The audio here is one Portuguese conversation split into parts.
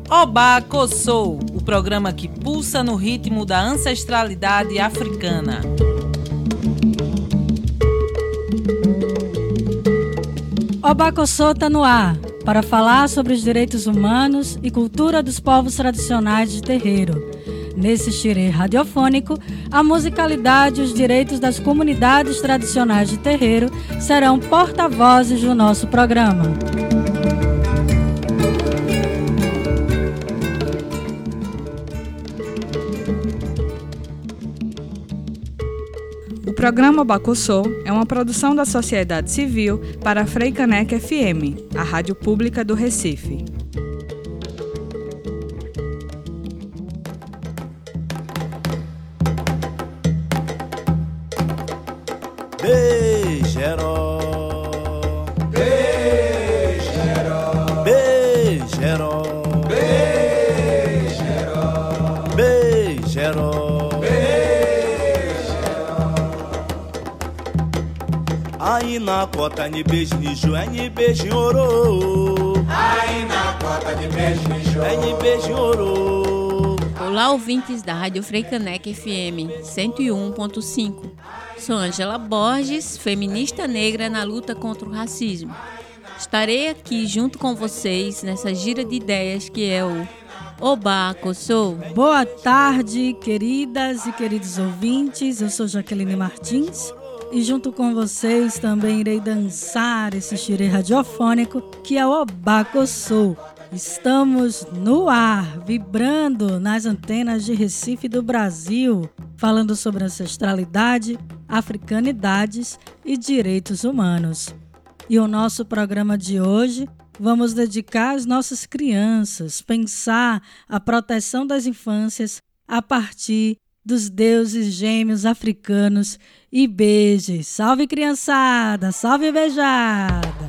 Obá Kossou, o programa que pulsa no ritmo da ancestralidade africana. Obá Kossou está no ar para falar sobre os direitos humanos e cultura dos povos tradicionais de terreiro. Nesse xirê radiofônico, a musicalidade e os direitos das comunidades tradicionais de terreiro serão porta-vozes do nosso programa. O programa Obá Kossou é uma produção da sociedade civil para a Freicaneca FM, a rádio pública do Recife. Bejeró, bejeró, bejeró, bejeró, bejeró, bejeró. Aí na cota ni beijo ni joé ni beijo orô. Aí na cota ni beijo ni joé ni beijo orô. Olá, ouvintes da Rádio Freicaneca FM 101.5. Sou Ângela Borges, feminista negra na luta contra o racismo. Estarei aqui junto com vocês nessa gira de ideias que é o Obá Kossou. Boa tarde, queridas e queridos ouvintes. Eu sou Jaqueline Martins e junto com vocês também irei dançar esse xirê radiofônico que é o Obá Kossou. Estamos no ar, vibrando nas antenas de Recife do Brasil, falando sobre ancestralidade, africanidades e direitos humanos. E o nosso programa de hoje vamos dedicar às nossas crianças, pensar a proteção das infâncias a partir dos deuses gêmeos africanos e beijos. Salve, criançada! Salve, beijada!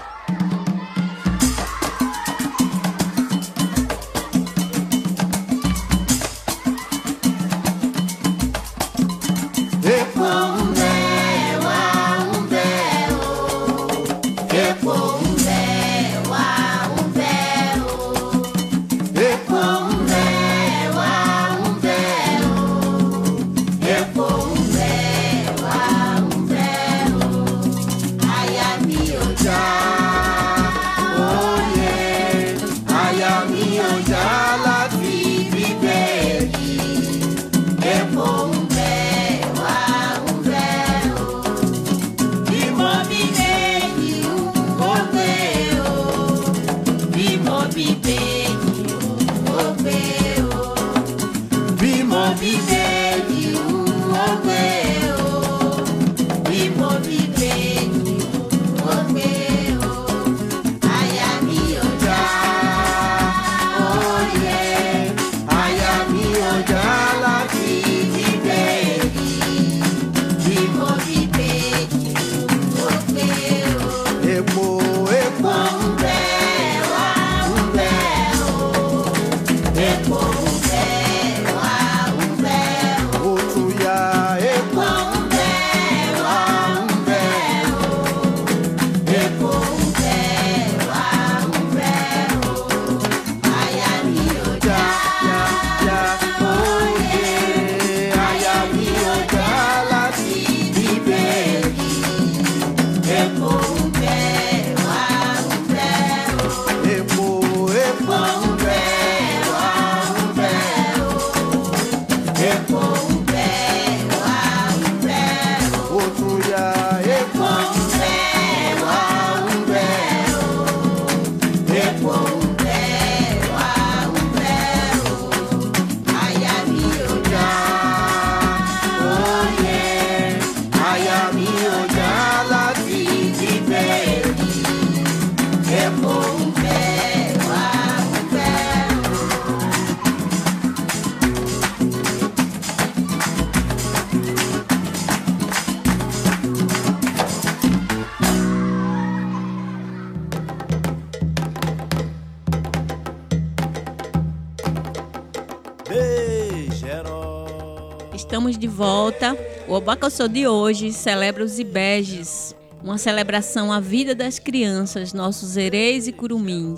Estamos de volta. O Obá Kossou de hoje celebra os Ibejes, uma celebração à vida das crianças, nossos erês e curumins.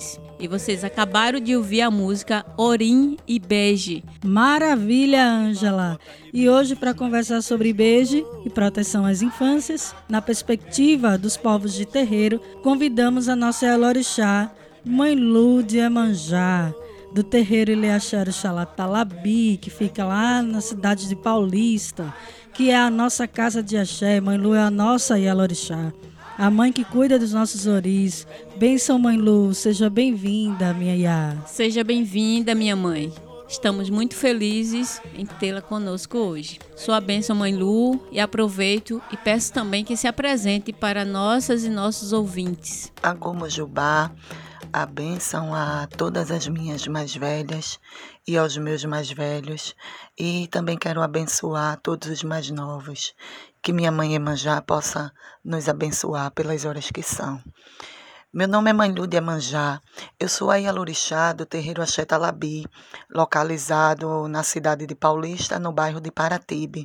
E vocês acabaram de ouvir a música Orim e Bege. Maravilha, Ângela! E hoje, para conversar sobre bege e proteção às infâncias, na perspectiva dos povos de terreiro, convidamos a nossa Elorixá, Mãe Lu de Iemanjá, do terreiro Ileaxero Xalatalabi, que fica lá na cidade de Paulista, que é a nossa casa de axé. Mãe Lu é a nossa Elorixá, a mãe que cuida dos nossos oris. Bênção, Mãe Lu, seja bem-vinda, minha Iá. Seja bem-vinda, minha mãe. Estamos muito felizes em tê-la conosco hoje. Sua bênção, Mãe Lu, e aproveito e peço também que se apresente para nossas e nossos ouvintes. Agomo Jubá, a bênção a todas as minhas mais velhas e aos meus mais velhos, e também quero abençoar todos os mais novos, que minha mãe Iemanjá possa nos abençoar pelas horas que são. Meu nome é Mãe Lu de Iemanjá, eu sou a Elorixá do terreiro Axé Talabi, localizado na cidade de Paulista, no bairro de Paratibe.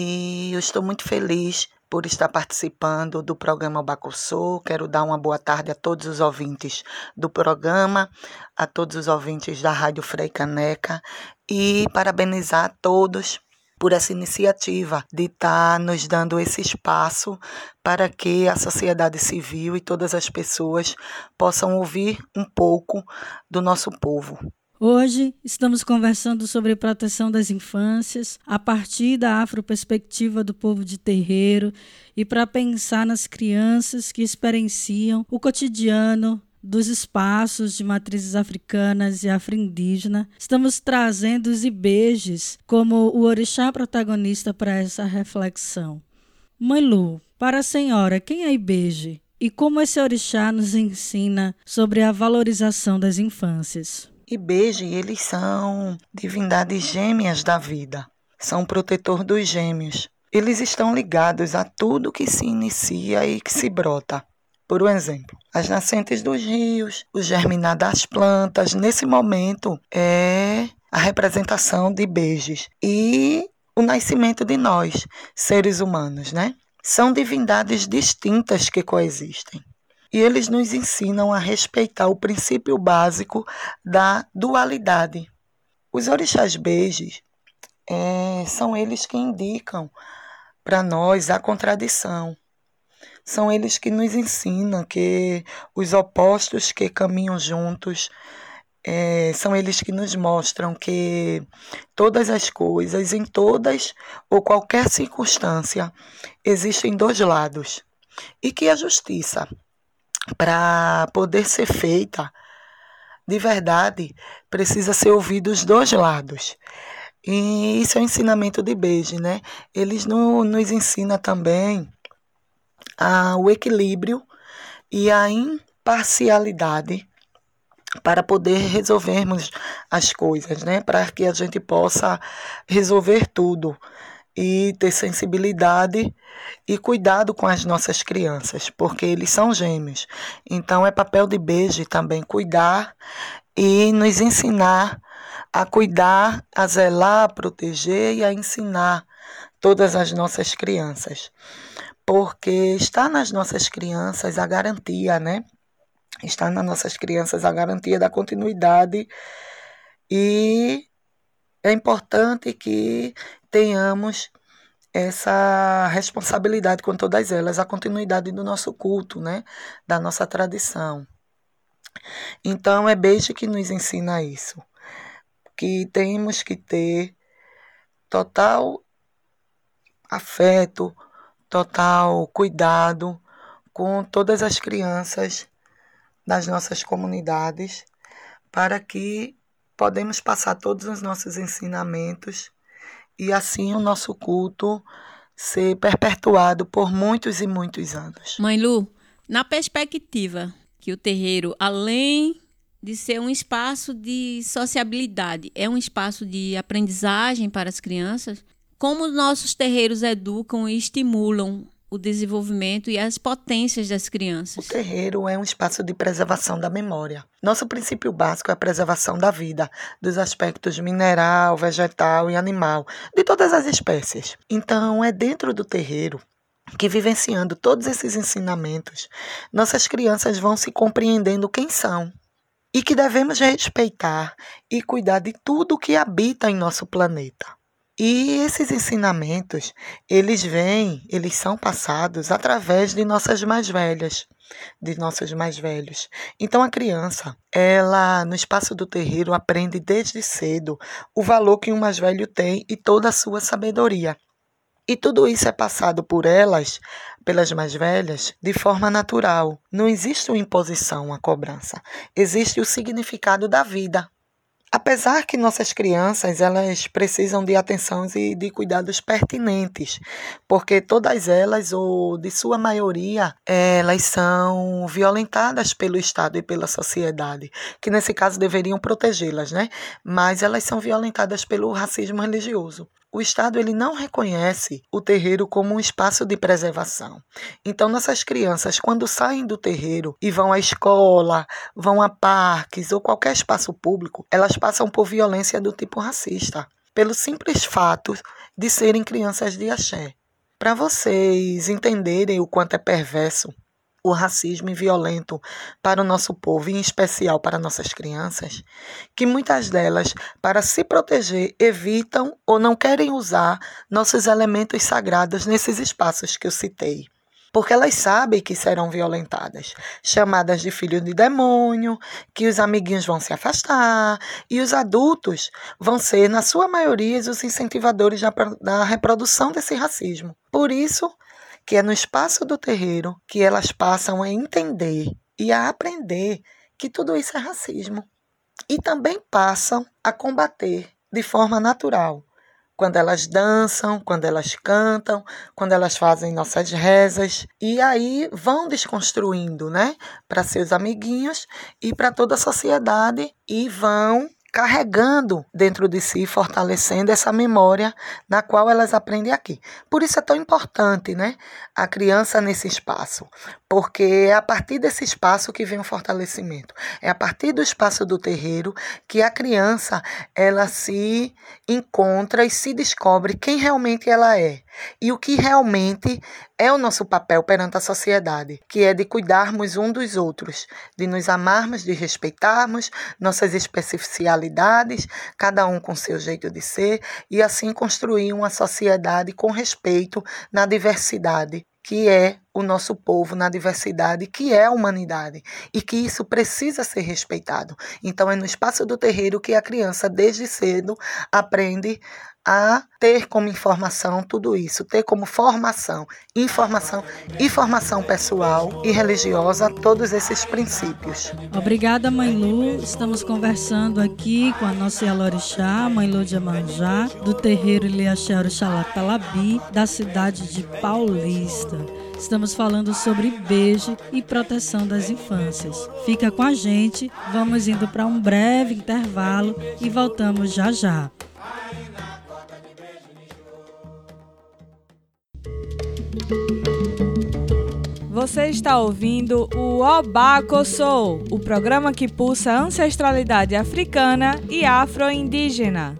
E eu estou muito feliz por estar participando do programa Obacuçô. Quero dar uma boa tarde a todos os ouvintes do programa, a todos os ouvintes da Rádio Frei Caneca e parabenizar a todos por essa iniciativa de estar nos dando esse espaço para que a sociedade civil e todas as pessoas possam ouvir um pouco do nosso povo. Hoje estamos conversando sobre proteção das infâncias a partir da afroperspectiva do povo de terreiro e para pensar nas crianças que experienciam o cotidiano dos espaços de matrizes africanas e afro-indígena. Estamos trazendo os ibejes como o orixá protagonista para essa reflexão. Mãe Lu, para a senhora, quem é ibeje e como esse orixá nos ensina sobre a valorização das infâncias? Ibeje, eles são divindades gêmeas da vida, são protetor dos gêmeos. Eles estão ligados a tudo que se inicia e que se brota. Por um exemplo, as nascentes dos rios, o germinar das plantas, nesse momento é a representação de Ibejes. E o nascimento de nós, seres humanos, né? São divindades distintas que coexistem. E eles nos ensinam a respeitar o princípio básico da dualidade. Os orixás Ibejes são eles que indicam para nós a contradição. São eles que nos ensinam que os opostos que caminham juntos, são eles que nos mostram que todas as coisas, em todas ou qualquer circunstância, existem dois lados. E que a justiça, para poder ser feita de verdade, precisa ser ouvida os dois lados. E isso é o ensinamento de Ibeje, né? Eles nos ensinam também o equilíbrio e a imparcialidade para poder resolvermos as coisas, né? Para que a gente possa resolver tudo e ter sensibilidade e cuidado com as nossas crianças, porque eles são gêmeos. Então é papel de Ibeje também cuidar e nos ensinar a cuidar, a zelar, a proteger e a ensinar todas as nossas crianças. Porque está nas nossas crianças a garantia, né? Está nas nossas crianças a garantia da continuidade e é importante que tenhamos essa responsabilidade com todas elas, a continuidade do nosso culto, né? Da nossa tradição. Então é Ibeje que nos ensina isso, que temos que ter total afeto, total cuidado com todas as crianças das nossas comunidades, para que podemos passar todos os nossos ensinamentos e assim o nosso culto ser perpetuado por muitos e muitos anos. Mãe Lu, na perspectiva que o terreiro, além de ser um espaço de sociabilidade, é um espaço de aprendizagem para as crianças, como nossos terreiros educam e estimulam o desenvolvimento e as potências das crianças? O terreiro é um espaço de preservação da memória. Nosso princípio básico é a preservação da vida, dos aspectos mineral, vegetal e animal, de todas as espécies. Então, é dentro do terreiro que, vivenciando todos esses ensinamentos, nossas crianças vão se compreendendo quem são. e que devemos respeitar e cuidar de tudo que habita em nosso planeta. E esses ensinamentos, eles são passados através de nossas mais velhas, de nossos mais velhos. Então a criança, ela no espaço do terreiro aprende desde cedo o valor que um mais velho tem e toda a sua sabedoria. E tudo isso é passado por elas, pelas mais velhas, de forma natural. Não existe uma imposição, uma cobrança. Existe o significado da vida. Apesar que nossas crianças, elas precisam de atenção e de cuidados pertinentes, porque todas elas, ou de sua maioria, elas são violentadas pelo Estado e pela sociedade, que nesse caso deveriam protegê-las, né? Mas elas são violentadas pelo racismo religioso. O Estado ele não reconhece o terreiro como um espaço de preservação. Então, nossas crianças, quando saem do terreiro e vão à escola, vão a parques ou qualquer espaço público, elas passam por violência do tipo racista, pelo simples fato de serem crianças de axé. Para vocês entenderem o quanto é perverso o racismo e violento para o nosso povo, em especial para nossas crianças, que muitas delas, para se proteger, evitam ou não querem usar nossos elementos sagrados nesses espaços que eu citei. Porque elas sabem que serão violentadas, chamadas de filho de demônio, que os amiguinhos vão se afastar e os adultos vão ser, na sua maioria, os incentivadores da reprodução desse racismo. Por isso, que é no espaço do terreiro que elas passam a entender e a aprender que tudo isso é racismo. E também passam a combater de forma natural, quando elas dançam, quando elas cantam, quando elas fazem nossas rezas. E aí vão desconstruindo, né, para seus amiguinhos e para toda a sociedade e vão carregando dentro de si, fortalecendo essa memória na qual elas aprendem aqui. Por isso é tão importante, né, a criança nesse espaço, porque é a partir desse espaço que vem o fortalecimento. É a partir do espaço do terreiro que a criança ela se encontra e se descobre quem realmente ela é e o que realmente é o nosso papel perante a sociedade, que é de cuidarmos um dos outros, de nos amarmos, de respeitarmos nossas especificidades, cada um com seu jeito de ser, e assim construir uma sociedade com respeito na diversidade, que é o nosso povo, na diversidade, que é a humanidade, e que isso precisa ser respeitado. Então é no espaço do terreiro que a criança, desde cedo, aprende a ter como informação tudo isso, ter como formação, informação e formação pessoal e religiosa todos esses princípios. Obrigada, Mãe Lu. Estamos conversando aqui com a nossa Yalorixá, Mãe Lu de Iemanjá, do terreiro Ileaxé Orixalá Talabi, da cidade de Paulista. Estamos falando sobre beijo e proteção das infâncias. Fica com a gente, vamos indo para um breve intervalo e voltamos já já. Você está ouvindo o Obacossô, o programa que pulsa a ancestralidade africana e afro-indígena.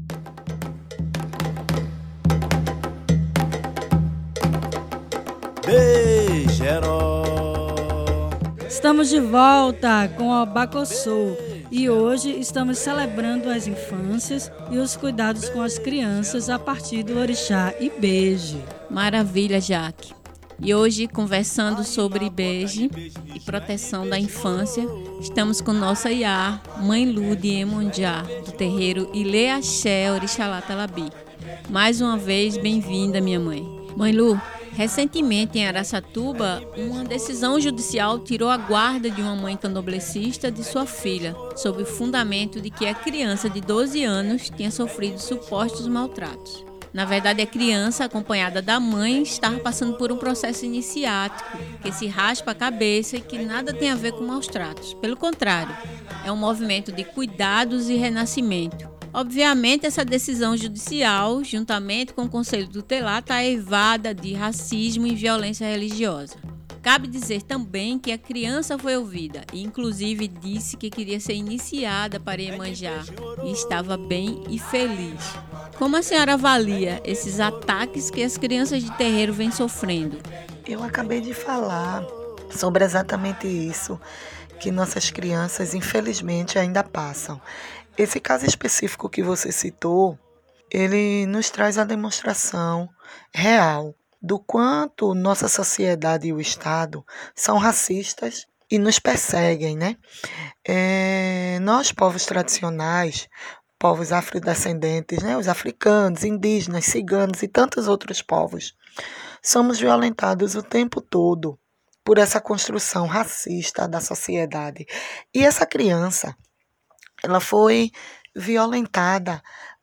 Estamos de volta com o Obacossô e hoje estamos celebrando as infâncias e os cuidados com as crianças a partir do Orixá Ibeje. Maravilha, Jaque. E hoje, conversando sobre Ibeje e proteção da infância, estamos com nossa Iá, Mãe Lu de Iemanjá, do terreiro Ileaxé Orixalá Talabi. Mais uma vez, bem-vinda, minha mãe. Mãe Lu, recentemente em Araçatuba, uma decisão judicial tirou a guarda de uma mãe candomblessista de sua filha, sob o fundamento de que a criança de 12 anos tinha sofrido supostos maltratos. Na verdade, a criança, acompanhada da mãe, estava passando por um processo iniciático, que se raspa a cabeça e que nada tem a ver com maus tratos. Pelo contrário, é um movimento de cuidados e renascimento. Obviamente, essa decisão judicial, juntamente com o Conselho Tutelar, está eivada de racismo e violência religiosa. Cabe dizer também que a criança foi ouvida e, inclusive, disse que queria ser iniciada para Iemanjá e estava bem e feliz. Como a senhora avalia esses ataques que as crianças de terreiro vêm sofrendo? Eu acabei de falar sobre exatamente isso, que nossas crianças, infelizmente, ainda passam. Esse caso específico que você citou, ele nos traz a demonstração real do quanto nossa sociedade e o Estado são racistas e nos perseguem, né? Nós, povos tradicionais, povos afrodescendentes, né? Os africanos, indígenas, ciganos e tantos outros povos, somos violentados o tempo todo por essa construção racista da sociedade. E essa criança, ela foi violentada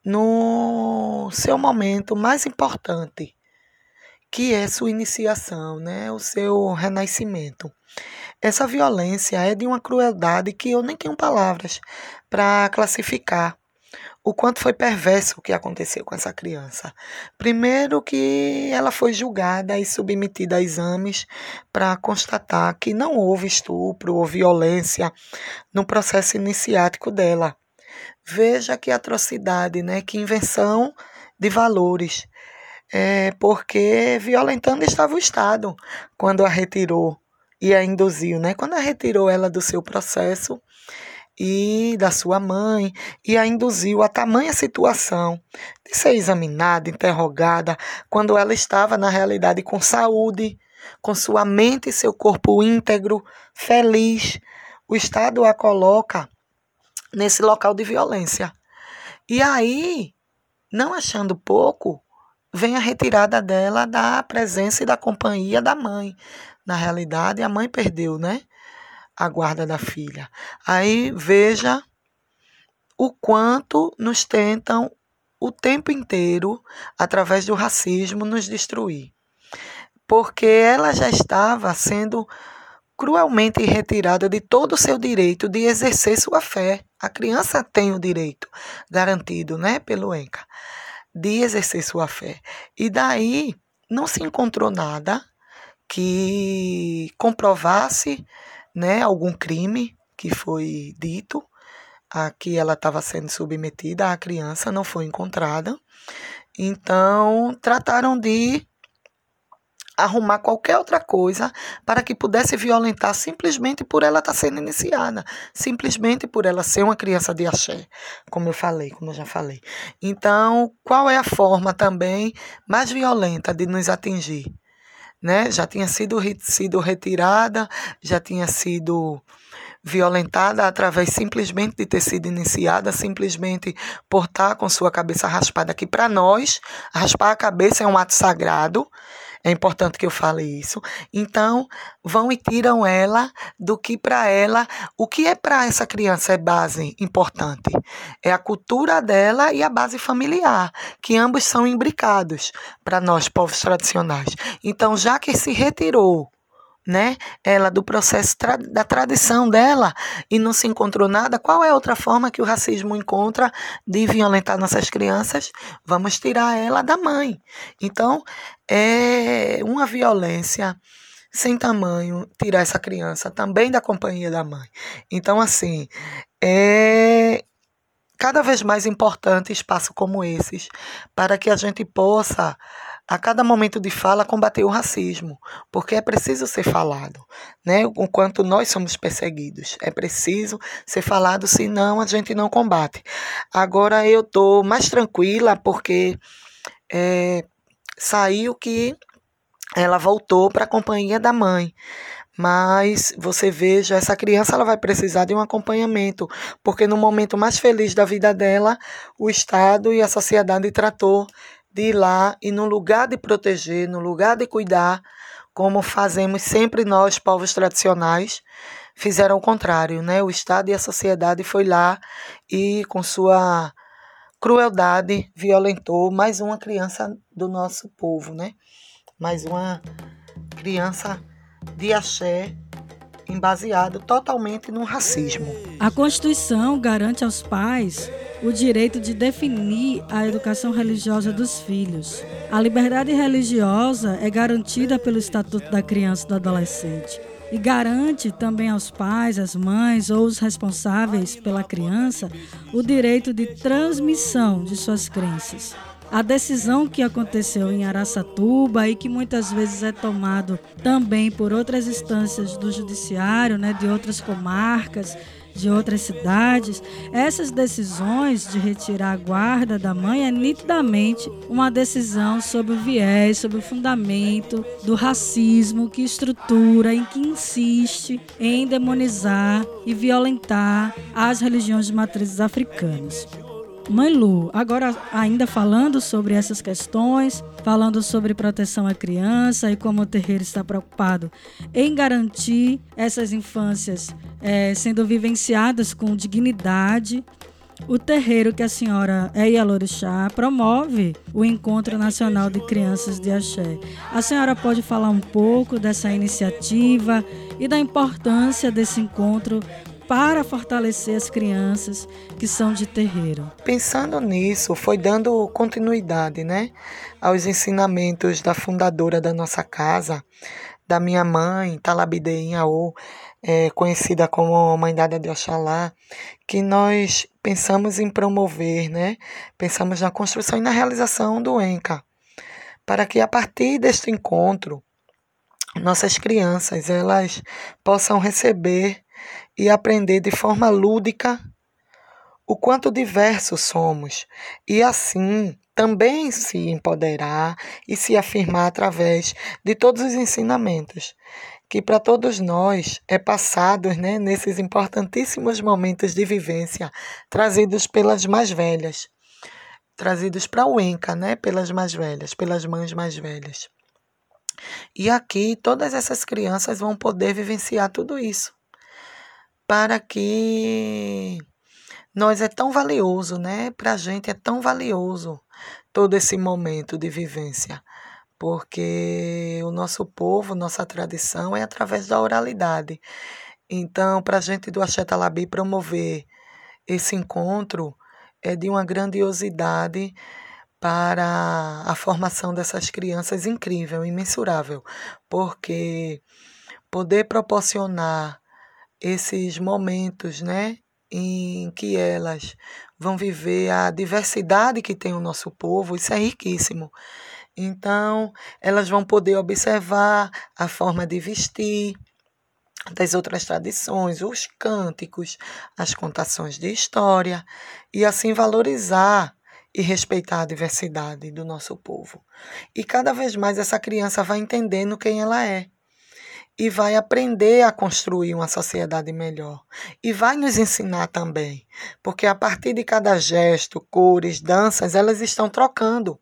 no seu momento mais importante, que é sua iniciação, né? O seu renascimento. Essa violência é de uma crueldade que eu nem tenho palavras para classificar o quanto foi perverso o que aconteceu com essa criança. Primeiro que ela foi julgada e submetida a exames para constatar que não houve estupro ou violência no processo iniciático dela. Veja que atrocidade, né? Que invenção de valores. Porque violentando estava o Estado quando a retirou e a induziu, né? Quando a retirou ela do seu processo e da sua mãe e a induziu a tamanha situação de ser examinada, interrogada, quando ela estava na realidade com saúde, com sua mente e seu corpo íntegro, feliz. O Estado a coloca nesse local de violência. E aí, não achando pouco, vem a retirada dela da presença e da companhia da mãe. Na realidade, a mãe perdeu, né, a guarda da filha. Aí veja o quanto nos tentam o tempo inteiro, através do racismo, nos destruir. Porque ela já estava sendo cruelmente retirada de todo o seu direito de exercer sua fé. A criança tem o direito garantido, né, pelo ENCA, de exercer sua fé. E daí não se encontrou nada que comprovasse, né, algum crime que foi dito a que ela estava sendo submetida. A criança não foi encontrada. Então, trataram de arrumar qualquer outra coisa para que pudesse violentar simplesmente por ela estar sendo iniciada, simplesmente por ela ser uma criança de axé, como eu já falei. Então, qual é a forma também mais violenta de nos atingir? Né? Já tinha sido retirada, já tinha sido violentada através simplesmente de ter sido iniciada, simplesmente por estar com sua cabeça raspada, que para nós, raspar a cabeça é um ato sagrado. É importante que eu fale isso. Então, vão e tiram ela do que para ela, o que é para essa criança é base importante. É a cultura dela e a base familiar, que ambos são imbricados para nós, povos tradicionais. Então, já que se retirou, né, ela do processo da tradição dela e não se encontrou nada, qual é a outra forma que o racismo encontra de violentar nossas crianças? Vamos tirar ela da mãe. Então, é uma violência sem tamanho tirar essa criança também da companhia da mãe. Então, assim, é cada vez mais importante espaços como esses para que a gente possa, a cada momento de fala, combater o racismo, porque é preciso ser falado, né? O quanto nós somos perseguidos, é preciso ser falado, senão a gente não combate. Agora eu estou mais tranquila porque saiu que ela voltou para a companhia da mãe. Mas você veja, essa criança ela vai precisar de um acompanhamento, porque no momento mais feliz da vida dela, o Estado e a sociedade tratou de ir lá e no lugar de proteger, no lugar de cuidar, como fazemos sempre nós, povos tradicionais, fizeram o contrário, né? O Estado e a sociedade foi lá e com sua crueldade violentou mais uma criança do nosso povo, né? Mais uma criança de axé, baseado totalmente no racismo. A Constituição garante aos pais o direito de definir a educação religiosa dos filhos. A liberdade religiosa é garantida pelo Estatuto da Criança e do Adolescente e garante também aos pais, às mães ou os responsáveis pela criança o direito de transmissão de suas crenças. a decisão que aconteceu em Araçatuba e que muitas vezes é tomado também por outras instâncias do judiciário, né, de outras comarcas, de outras cidades, essas decisões de retirar a guarda da mãe é nitidamente uma decisão sobre o viés, sobre o fundamento do racismo que estrutura e que insiste em demonizar e violentar as religiões de matrizes africanas. Mãe Lu, agora ainda falando sobre essas questões, falando sobre proteção à criança e como o terreiro está preocupado em garantir essas infâncias sendo vivenciadas com dignidade, o terreiro que a senhora é Ialorixá promove o Encontro Nacional de Crianças de Axé. A senhora pode falar um pouco dessa iniciativa e da importância desse encontro para fortalecer as crianças que são de terreiro? Pensando nisso, foi dando continuidade, né, aos ensinamentos da fundadora da nossa casa, da minha mãe, Talabide Inhaô, conhecida como Mãe Dada de Oxalá, que nós pensamos em promover, né, pensamos na construção e na realização do ENCA, para que a partir deste encontro, nossas crianças elas possam receber e aprender de forma lúdica o quanto diversos somos e assim também se empoderar e se afirmar através de todos os ensinamentos que para todos nós é passados, né, nesses importantíssimos momentos de vivência trazidos pelas mais velhas, trazidos para o ENCA, né, pelas mais velhas, pelas mães mais velhas. E aqui todas essas crianças vão poder vivenciar tudo isso. Para que nós é tão valioso, né? Para a gente é tão valioso todo esse momento de vivência, porque o nosso povo, nossa tradição é através da oralidade. Então, para a gente do Axé Talabi promover esse encontro é de uma grandiosidade para a formação dessas crianças incrível, imensurável, porque poder proporcionar esses momentos, né, em que elas vão viver a diversidade que tem o nosso povo, isso é riquíssimo. Então, elas vão poder observar a forma de vestir das outras tradições, os cânticos, as contações de história, e assim valorizar e respeitar a diversidade do nosso povo. E cada vez mais essa criança vai entendendo quem ela é. E vai aprender a construir uma sociedade melhor. E vai nos ensinar também, porque a partir de cada gesto, cores, danças, elas estão trocando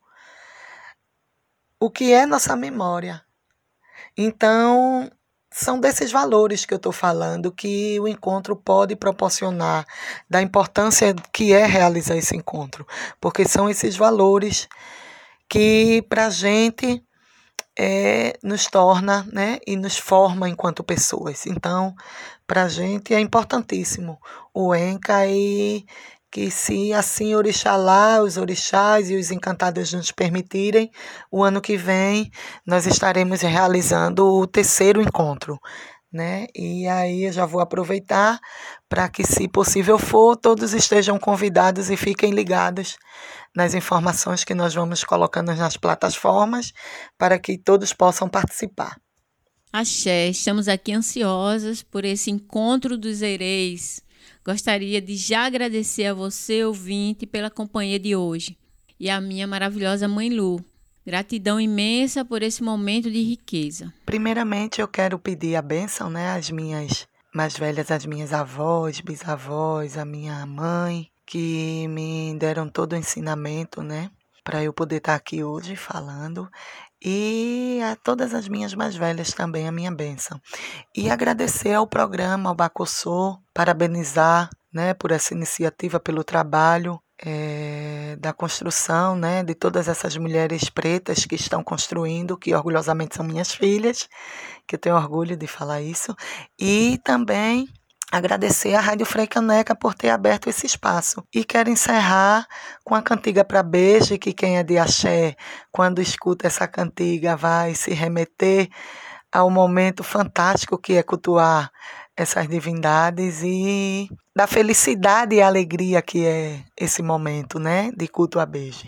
o que é nossa memória. Então, são desses valores que eu estou falando que o encontro pode proporcionar, da importância que é realizar esse encontro, porque são esses valores que para a gente nos torna, né, e nos forma enquanto pessoas. Então, para a gente é importantíssimo o ENCA e que se assim Orixalá, os orixás e os encantados nos permitirem, o ano que vem nós estaremos realizando o 3º encontro, né? E aí eu já vou aproveitar para que, se possível for, todos estejam convidados e fiquem ligados nas informações que nós vamos colocando nas plataformas para que todos possam participar. Axé, estamos aqui ansiosas por esse encontro dos Ereis. Gostaria de já agradecer a você, ouvinte, pela companhia de hoje e a minha maravilhosa Mãe Lu. Gratidão imensa por esse momento de riqueza. Primeiramente, eu quero pedir a bênção, né, às minhas mais velhas, às minhas avós, bisavós, a minha mãe, que me deram todo o ensinamento, né, para eu poder estar aqui hoje falando, e a todas as minhas mais velhas também a minha bênção. E agradecer ao programa, ao Bacossô, parabenizar, né, por essa iniciativa, pelo trabalho da construção, né, de todas essas mulheres pretas que estão construindo, que orgulhosamente são minhas filhas, que eu tenho orgulho de falar isso, e também agradecer à Rádio Freicaneca por ter aberto esse espaço. E quero encerrar com a cantiga para Beije, que quem é de axé, quando escuta essa cantiga, vai se remeter ao momento fantástico que é cultuar essas divindades e da felicidade e alegria que é esse momento, né, de culto a Beije.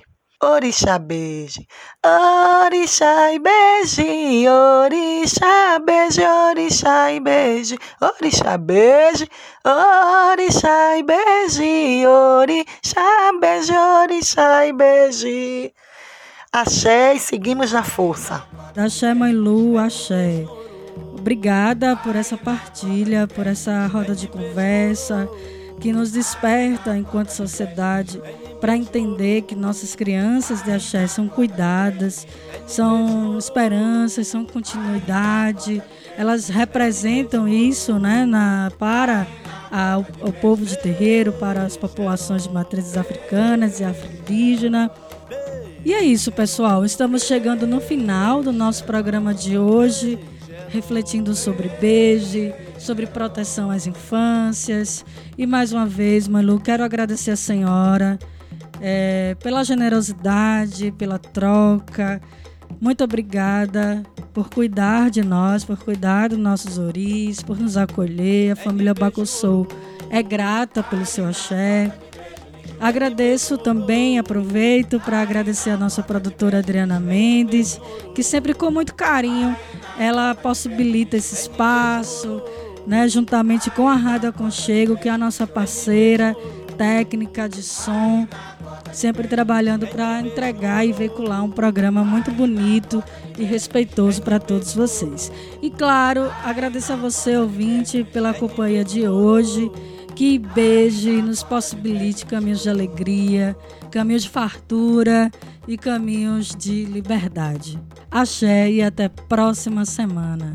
orixá beije, orixá e beije, orixá beije, orixá e beije, orixá beije, orixá e beije, orixá beije, orixá e beije. Axé e seguimos na força. Axé, Mãe Lu, axé. Obrigada por essa partilha, por essa roda de conversa que nos desperta enquanto sociedade para entender que nossas crianças de axé são cuidadas, são esperanças, são continuidade. Elas representam isso, né, para o povo de terreiro, para as populações de matrizes africanas e afro-indígenas. E é isso, pessoal. Estamos chegando no final do nosso programa de hoje, refletindo sobre beije, sobre proteção às infâncias. E mais uma vez, Mãe Lu, quero agradecer a senhora pela generosidade, pela troca. Muito obrigada por cuidar de nós, por cuidar dos nossos oris, por nos acolher. A família Obacossô é grata pelo seu axé. Agradeço também, aproveito para agradecer a nossa produtora Adriana Mendes, que sempre com muito carinho ela possibilita esse espaço, né, juntamente com a Rádio Aconchego, que é a nossa parceira técnica de som, sempre trabalhando para entregar e veicular um programa muito bonito e respeitoso para todos vocês. E claro, agradeço a você, ouvinte, pela companhia de hoje. Que beije e nos possibilite caminhos de alegria, caminhos de fartura e caminhos de liberdade. Axé e até próxima semana.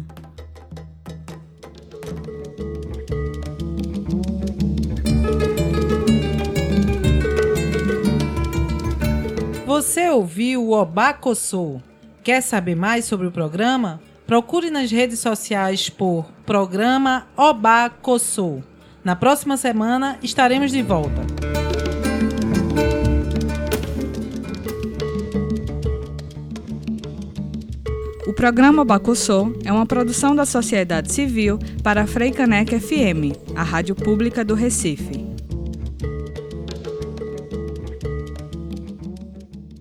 Você ouviu o Obacossô? Quer saber mais sobre o programa? Procure nas redes sociais por Programa Obacossô. Na próxima semana estaremos de volta. O programa Obacossô é uma produção da sociedade civil para a Freicaneca FM, a rádio pública do Recife.